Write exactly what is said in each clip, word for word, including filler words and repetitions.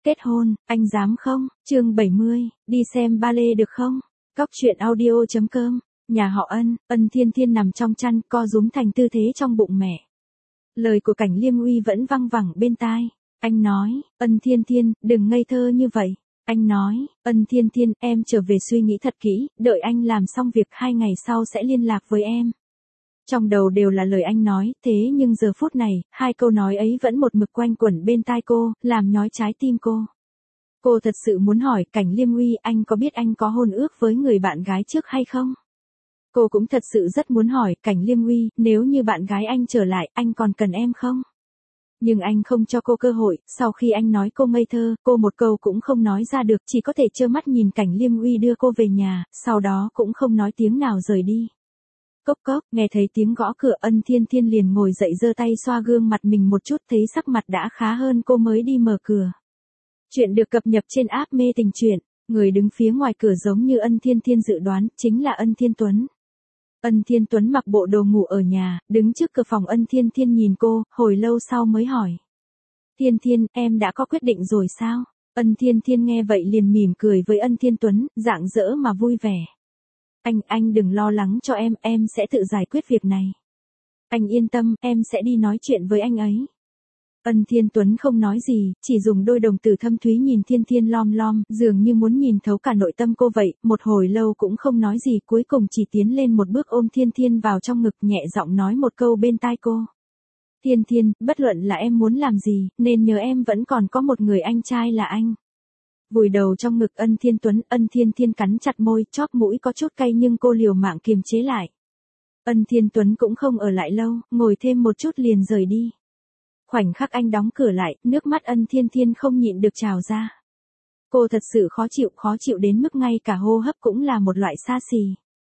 Kết hôn, anh dám không? Chương bảy mươi, đi xem ballet được không? Cóc truyện audio chấm com, nhà họ Ân, Ân Thiên Thiên nằm trong chăn, co rúm thành tư thế trong bụng mẹ. Lời của Cảnh Liêm Uy vẫn văng vẳng bên tai. Anh nói, Ân Thiên Thiên, đừng ngây thơ như vậy. Anh nói, Ân Thiên Thiên, em trở về suy nghĩ thật kỹ, đợi anh làm xong việc hai ngày sau sẽ liên lạc với em. Trong đầu đều là lời anh nói, thế nhưng giờ phút này, hai câu nói ấy vẫn một mực quanh quẩn bên tai cô, làm nhói trái tim cô. Cô thật sự muốn hỏi Cảnh Liêm Uy, anh có biết anh có hôn ước với người bạn gái trước hay không? Cô cũng thật sự rất muốn hỏi Cảnh Liêm Uy, nếu như bạn gái anh trở lại, anh còn cần em không? Nhưng anh không cho cô cơ hội, sau khi anh nói cô ngây thơ, cô một câu cũng không nói ra được, chỉ có thể trơ mắt nhìn Cảnh Liêm Uy đưa cô về nhà, sau đó cũng không nói tiếng nào rời đi. Cốc cốc, nghe thấy tiếng gõ cửa, Ân Thiên Thiên liền ngồi dậy giơ tay xoa gương mặt mình một chút, thấy sắc mặt đã khá hơn cô mới đi mở cửa. Chuyện được cập nhật trên app Mê Tình Truyện, người đứng phía ngoài cửa giống như Ân Thiên Thiên dự đoán, chính là Ân Thiên Tuấn. Ân Thiên Tuấn mặc bộ đồ ngủ ở nhà, đứng trước cửa phòng Ân Thiên Thiên nhìn cô, hồi lâu sau mới hỏi. Thiên Thiên, em đã có quyết định rồi sao? Ân Thiên Thiên nghe vậy liền mỉm cười với Ân Thiên Tuấn, rạng rỡ mà vui vẻ. Anh, anh đừng lo lắng cho em, em sẽ tự giải quyết việc này. Anh yên tâm, em sẽ đi nói chuyện với anh ấy. Ân Thiên Tuấn không nói gì, chỉ dùng đôi đồng tử thâm thúy nhìn Thiên Thiên lom lom, dường như muốn nhìn thấu cả nội tâm cô vậy, một hồi lâu cũng không nói gì, cuối cùng chỉ tiến lên một bước ôm Thiên Thiên vào trong ngực, nhẹ giọng nói một câu bên tai cô. Thiên Thiên, bất luận là em muốn làm gì, nên nhớ em vẫn còn có một người anh trai là anh. Vùi đầu trong ngực Ân Thiên Tuấn, Ân Thiên Thiên cắn chặt môi, chóp mũi có chút cay nhưng cô liều mạng kiềm chế lại. Ân Thiên Tuấn cũng không ở lại lâu, ngồi thêm một chút liền rời đi. Khoảnh khắc anh đóng cửa lại, nước mắt Ân Thiên Thiên không nhịn được trào ra. Cô thật sự khó chịu, khó chịu đến mức ngay cả hô hấp cũng là một loại xa xỉ.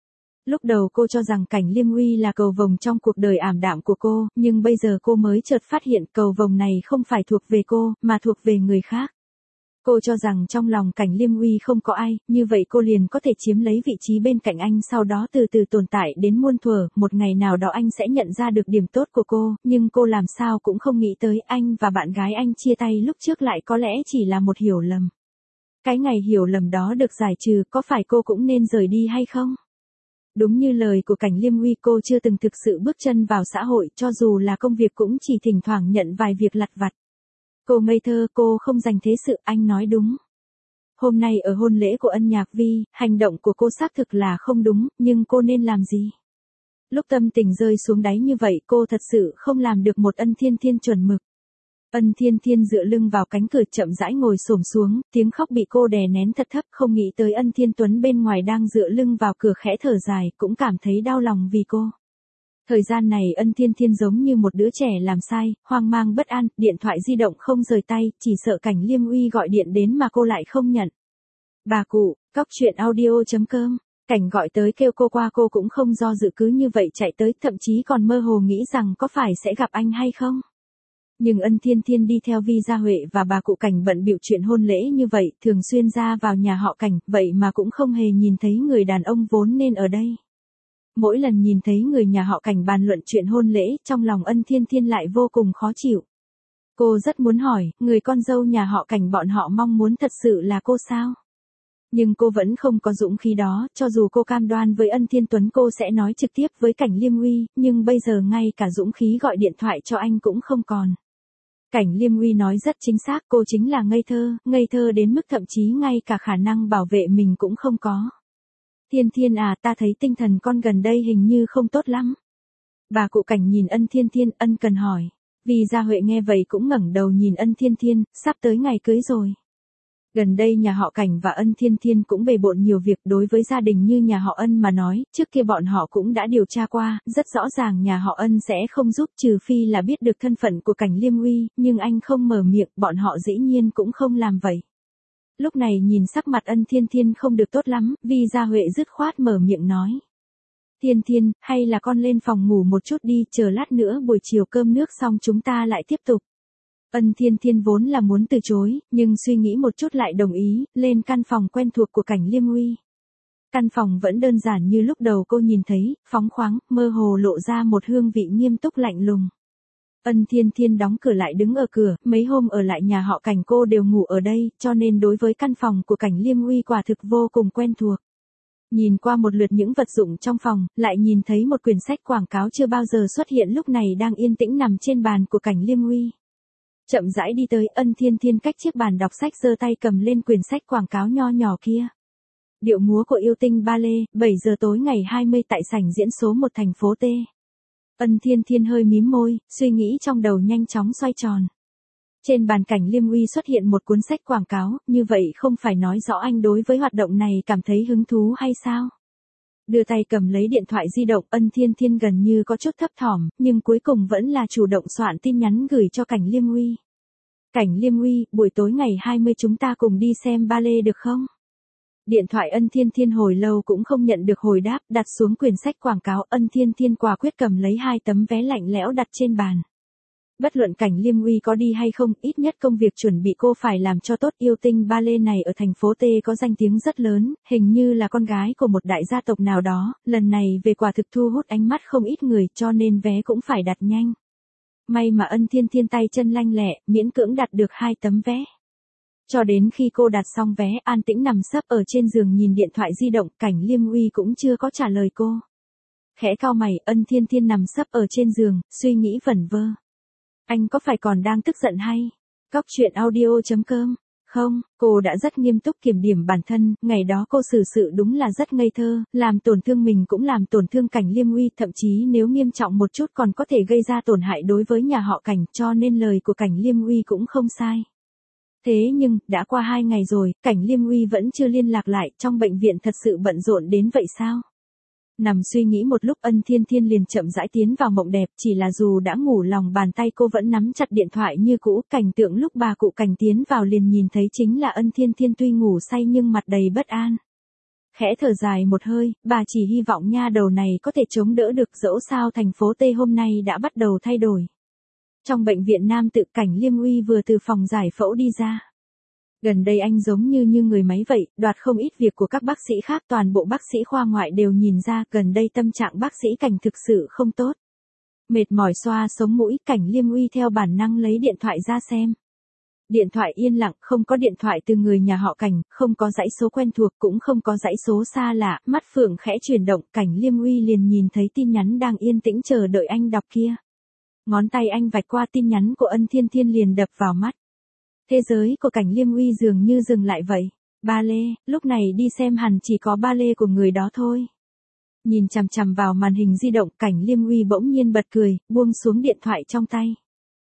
Lúc đầu cô cho rằng Cảnh Liêm Uy là cầu vồng trong cuộc đời ảm đạm của cô, nhưng bây giờ cô mới chợt phát hiện cầu vồng này không phải thuộc về cô, mà thuộc về người khác. Cô cho rằng trong lòng Cảnh Liêm Uy không có ai, như vậy cô liền có thể chiếm lấy vị trí bên cạnh anh, sau đó từ từ tồn tại đến muôn thuở, một ngày nào đó anh sẽ nhận ra được điểm tốt của cô, nhưng cô làm sao cũng không nghĩ tới anh và bạn gái anh chia tay lúc trước lại có lẽ chỉ là một hiểu lầm. Cái ngày hiểu lầm đó được giải trừ, có phải cô cũng nên rời đi hay không? Đúng như lời của Cảnh Liêm Uy, cô chưa từng thực sự bước chân vào xã hội, cho dù là công việc cũng chỉ thỉnh thoảng nhận vài việc lặt vặt. Cô ngây thơ, cô không dành thế sự, anh nói đúng. Hôm nay ở hôn lễ của Ân Nhạc Vi, hành động của cô xác thực là không đúng, nhưng cô nên làm gì? Lúc tâm tình rơi xuống đáy như vậy, cô thật sự không làm được một Ân Thiên Thiên chuẩn mực. Ân Thiên Thiên dựa lưng vào cánh cửa chậm rãi ngồi xổm xuống, tiếng khóc bị cô đè nén thật thấp, không nghĩ tới Ân Thiên Tuấn bên ngoài đang dựa lưng vào cửa khẽ thở dài, cũng cảm thấy đau lòng vì cô. Thời gian này Ân Thiên Thiên giống như một đứa trẻ làm sai, hoang mang bất an, điện thoại di động không rời tay, chỉ sợ Cảnh Liêm Uy gọi điện đến mà cô lại không nhận. Bà cụ, cóc truyện audio chấm com, Cảnh gọi tới kêu cô qua, cô cũng không do dự cứ như vậy chạy tới, thậm chí còn mơ hồ nghĩ rằng có phải sẽ gặp anh hay không. Nhưng Ân Thiên Thiên đi theo Vi Gia Huệ và bà cụ Cảnh bận bịu chuyện hôn lễ như vậy, thường xuyên ra vào nhà họ Cảnh, vậy mà cũng không hề nhìn thấy người đàn ông vốn nên ở đây. Mỗi lần nhìn thấy người nhà họ Cảnh bàn luận chuyện hôn lễ, trong lòng Ân Thiên Thiên lại vô cùng khó chịu. Cô rất muốn hỏi, người con dâu nhà họ Cảnh bọn họ mong muốn thật sự là cô sao? Nhưng cô vẫn không có dũng khí đó, cho dù cô cam đoan với Ân Thiên Tuấn cô sẽ nói trực tiếp với Cảnh Liêm Uy, nhưng bây giờ ngay cả dũng khí gọi điện thoại cho anh cũng không còn. Cảnh Liêm Uy nói rất chính xác, cô chính là ngây thơ, ngây thơ đến mức thậm chí ngay cả khả năng bảo vệ mình cũng không có. Thiên Thiên à, ta thấy tinh thần con gần đây hình như không tốt lắm. Bà cụ Cảnh nhìn Ân Thiên Thiên, ân cần hỏi. Vì Gia Huệ nghe vậy cũng ngẩng đầu nhìn Ân Thiên Thiên, sắp tới ngày cưới rồi. Gần đây nhà họ Cảnh và Ân Thiên Thiên cũng bề bộn nhiều việc, đối với gia đình như nhà họ Ân mà nói, trước kia bọn họ cũng đã điều tra qua, rất rõ ràng nhà họ Ân sẽ không giúp, trừ phi là biết được thân phận của Cảnh Liêm Uy, nhưng anh không mở miệng, bọn họ dĩ nhiên cũng không làm vậy. Lúc này nhìn sắc mặt Ân Thiên Thiên không được tốt lắm, Vi Gia Huệ dứt khoát mở miệng nói. Thiên Thiên, hay là con lên phòng ngủ một chút đi, chờ lát nữa buổi chiều cơm nước xong chúng ta lại tiếp tục. Ân Thiên Thiên vốn là muốn từ chối, nhưng suy nghĩ một chút lại đồng ý, lên căn phòng quen thuộc của Cảnh Liêm Uy. Căn phòng vẫn đơn giản như lúc đầu cô nhìn thấy, phóng khoáng, mơ hồ lộ ra một hương vị nghiêm túc lạnh lùng. Ân Thiên Thiên đóng cửa lại đứng ở cửa, mấy hôm ở lại nhà họ Cảnh cô đều ngủ ở đây, cho nên đối với căn phòng của Cảnh Liêm Uy quả thực vô cùng quen thuộc. Nhìn qua một lượt những vật dụng trong phòng, lại nhìn thấy một quyển sách quảng cáo chưa bao giờ xuất hiện lúc này đang yên tĩnh nằm trên bàn của Cảnh Liêm Uy. Chậm rãi đi tới, Ân Thiên Thiên cách chiếc bàn đọc sách giơ tay cầm lên quyển sách quảng cáo nho nhỏ kia. Điệu múa của yêu tinh ballet, bảy giờ tối ngày hai mươi tại sảnh diễn số một thành phố T. Ân Thiên Thiên hơi mím môi, suy nghĩ trong đầu nhanh chóng xoay tròn. Trên bàn Cảnh Liêm Uy xuất hiện một cuốn sách quảng cáo, như vậy không phải nói rõ anh đối với hoạt động này cảm thấy hứng thú hay sao? Đưa tay cầm lấy điện thoại di động, Ân Thiên Thiên gần như có chút thấp thỏm, nhưng cuối cùng vẫn là chủ động soạn tin nhắn gửi cho Cảnh Liêm Uy. Cảnh Liêm Uy, buổi tối ngày hai mươi chúng ta cùng đi xem ballet được không? Điện thoại Ân Thiên Thiên hồi lâu cũng không nhận được hồi đáp, đặt xuống quyển sách quảng cáo, Ân Thiên Thiên quả quyết cầm lấy hai tấm vé lạnh lẽo đặt trên bàn. Bất luận Cảnh Liêm Uy có đi hay không, ít nhất công việc chuẩn bị cô phải làm cho tốt. Yêu tinh ballet này ở thành phố T có danh tiếng rất lớn, hình như là con gái của một đại gia tộc nào đó, lần này về quả thực thu hút ánh mắt không ít người cho nên vé cũng phải đặt nhanh. May mà Ân Thiên Thiên tay chân lanh lẹ, miễn cưỡng đặt được hai tấm vé. Cho đến khi cô đặt xong vé, an tĩnh nằm sấp ở trên giường nhìn điện thoại di động, Cảnh Liêm Uy cũng chưa có trả lời cô. Khẽ cau mày, Ân Thiên Thiên nằm sấp ở trên giường, suy nghĩ vẩn vơ. Anh có phải còn đang tức giận hay? Cóc truyện audio chấm com. Không, cô đã rất nghiêm túc kiểm điểm bản thân, ngày đó cô xử sự đúng là rất ngây thơ, làm tổn thương mình cũng làm tổn thương Cảnh Liêm Uy, thậm chí nếu nghiêm trọng một chút còn có thể gây ra tổn hại đối với nhà họ Cảnh, cho nên lời của Cảnh Liêm Uy cũng không sai. Thế nhưng, đã qua hai ngày rồi, Cảnh Liêm Uy vẫn chưa liên lạc lại, trong bệnh viện thật sự bận rộn đến vậy sao? Nằm suy nghĩ một lúc, Ân Thiên Thiên liền chậm rãi tiến vào mộng đẹp, chỉ là dù đã ngủ lòng bàn tay cô vẫn nắm chặt điện thoại như cũ, cảnh tượng lúc bà cụ Cảnh tiến vào liền nhìn thấy chính là Ân Thiên Thiên tuy ngủ say nhưng mặt đầy bất an. Khẽ thở dài một hơi, bà chỉ hy vọng nha đầu này có thể chống đỡ được, dẫu sao thành phố T hôm nay đã bắt đầu thay đổi. Trong bệnh viện nam tự, Cảnh Liêm Uy vừa từ phòng giải phẫu đi ra. Gần đây anh giống như như người máy vậy, đoạt không ít việc của các bác sĩ khác, toàn bộ bác sĩ khoa ngoại đều nhìn ra gần đây tâm trạng bác sĩ Cảnh thực sự không tốt. Mệt mỏi xoa sống mũi, Cảnh Liêm Uy theo bản năng lấy điện thoại ra xem. Điện thoại yên lặng, không có điện thoại từ người nhà họ Cảnh, không có dãy số quen thuộc, cũng không có dãy số xa lạ, mắt phượng khẽ chuyển động, Cảnh Liêm Uy liền nhìn thấy tin nhắn đang yên tĩnh chờ đợi anh đọc kia. Ngón tay anh vạch qua tin nhắn của Ân Thiên Thiên liền đập vào mắt. Thế giới của Cảnh Liêm Uy dường như dừng lại vậy. Ballet, lúc này đi xem hẳn chỉ có ballet của người đó thôi. Nhìn chằm chằm vào màn hình di động, Cảnh Liêm Uy bỗng nhiên bật cười, buông xuống điện thoại trong tay.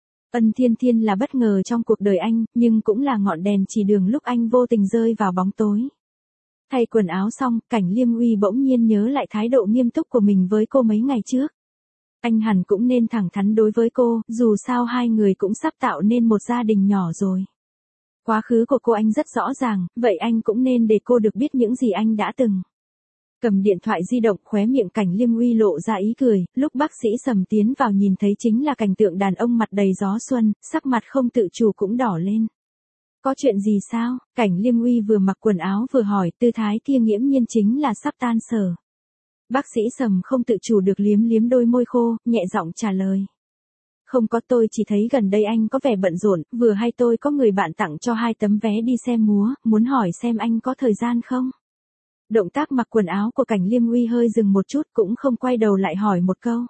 Ân Thiên Thiên là bất ngờ trong cuộc đời anh, nhưng cũng là ngọn đèn chỉ đường lúc anh vô tình rơi vào bóng tối. Thay quần áo xong, Cảnh Liêm Uy bỗng nhiên nhớ lại thái độ nghiêm túc của mình với cô mấy ngày trước. Anh hẳn cũng nên thẳng thắn đối với cô, dù sao hai người cũng sắp tạo nên một gia đình nhỏ rồi. Quá khứ của cô anh rất rõ ràng, vậy anh cũng nên để cô được biết những gì anh đã từng. Cầm điện thoại di động, khóe miệng Cảnh Liêm Uy lộ ra ý cười, lúc bác sĩ Sầm tiến vào nhìn thấy chính là cảnh tượng đàn ông mặt đầy gió xuân, sắc mặt không tự chủ cũng đỏ lên. Có chuyện gì sao? Cảnh Liêm Uy vừa mặc quần áo vừa hỏi, tư thái kia nghiễm nhiên chính là sắp tan sở. Bác sĩ Sầm không tự chủ được liếm liếm đôi môi khô, nhẹ giọng trả lời. Không có, tôi chỉ thấy gần đây anh có vẻ bận rộn, vừa hay tôi có người bạn tặng cho hai tấm vé đi xem múa, muốn hỏi xem anh có thời gian không? Động tác mặc quần áo của Cảnh Liêm Uy hơi dừng một chút, cũng không quay đầu lại hỏi một câu.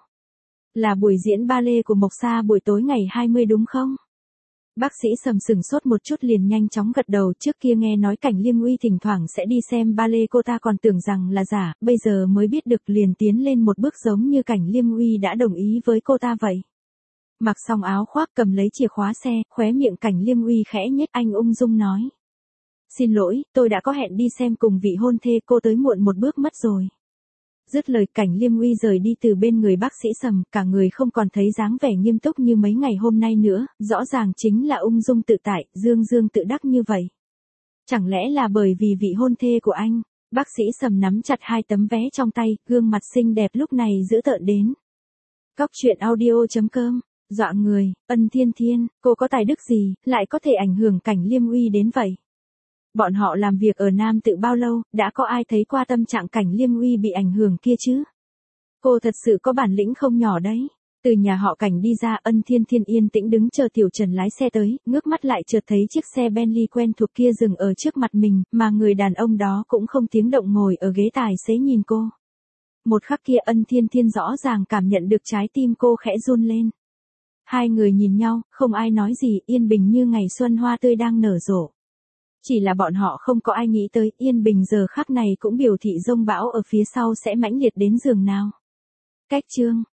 Là buổi diễn ballet của Mộc Sa buổi tối ngày hai mươi đúng không? Bác sĩ Sầm sừng sốt một chút liền nhanh chóng gật đầu, trước kia nghe nói Cảnh Liêm Uy thỉnh thoảng sẽ đi xem ballet cô ta còn tưởng rằng là giả, bây giờ mới biết được liền tiến lên một bước giống như Cảnh Liêm Uy đã đồng ý với cô ta vậy. Mặc xong áo khoác cầm lấy chìa khóa xe, khóe miệng Cảnh Liêm Uy khẽ nhếch, anh ung dung nói. Xin lỗi, tôi đã có hẹn đi xem cùng vị hôn thê, cô tới muộn một bước mất rồi. Dứt lời, Cảnh Liêm Uy rời đi từ bên người bác sĩ Sầm, cả người không còn thấy dáng vẻ nghiêm túc như mấy ngày hôm nay nữa, rõ ràng chính là ung dung tự tại, dương dương tự đắc như vậy. Chẳng lẽ là bởi vì vị hôn thê của anh? Bác sĩ Sầm nắm chặt hai tấm vé trong tay, gương mặt xinh đẹp lúc này dữ tợn đến. Cóc truyện audio chấm com. Dọa người, Ân Thiên Thiên, cô có tài đức gì, lại có thể ảnh hưởng Cảnh Liêm Uy đến vậy? Bọn họ làm việc ở Nam Tự bao lâu, đã có ai thấy qua tâm trạng Cảnh Liêm Uy bị ảnh hưởng kia chứ? Cô thật sự có bản lĩnh không nhỏ đấy. Từ nhà họ Cảnh đi ra, Ân Thiên Thiên yên tĩnh đứng chờ Tiểu Trần lái xe tới, ngước mắt lại chợt thấy chiếc xe Bentley quen thuộc kia dừng ở trước mặt mình, mà người đàn ông đó cũng không tiếng động ngồi ở ghế tài xế nhìn cô. Một khắc kia Ân Thiên Thiên rõ ràng cảm nhận được trái tim cô khẽ run lên. Hai người nhìn nhau, không ai nói gì, yên bình như ngày xuân hoa tươi đang nở rộ. Chỉ là bọn họ không có ai nghĩ tới, yên bình giờ khắc này cũng biểu thị dông bão ở phía sau sẽ mãnh liệt đến giường nào. Cách chương